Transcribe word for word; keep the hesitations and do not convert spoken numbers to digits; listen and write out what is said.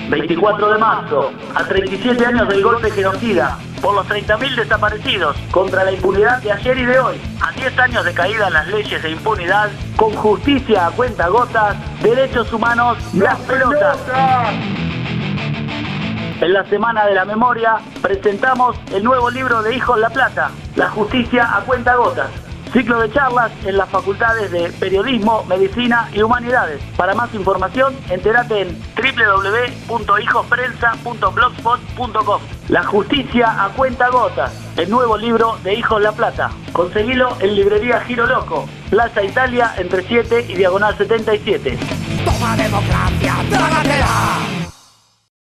veinticuatro de marzo, a treinta y siete años del golpe genocida, por los treinta mil desaparecidos, contra la impunidad de ayer y de hoy, a diez años de caída en las leyes de impunidad, con justicia a cuentagotas, derechos humanos, las pelotas. En la Semana de la Memoria presentamos el nuevo libro de Hijos La Plata, La justicia a cuentagotas. Ciclo de charlas en las facultades de Periodismo, Medicina y Humanidades. Para más información, entérate en doble u doble u doble u punto hijosprensa punto blogspot punto com. La justicia a cuentagotas, el nuevo libro de Hijos La Plata. Conseguilo en librería Giro Loco, Plaza Italia entre siete y Diagonal setenta y siete. Toma democracia, trágatela.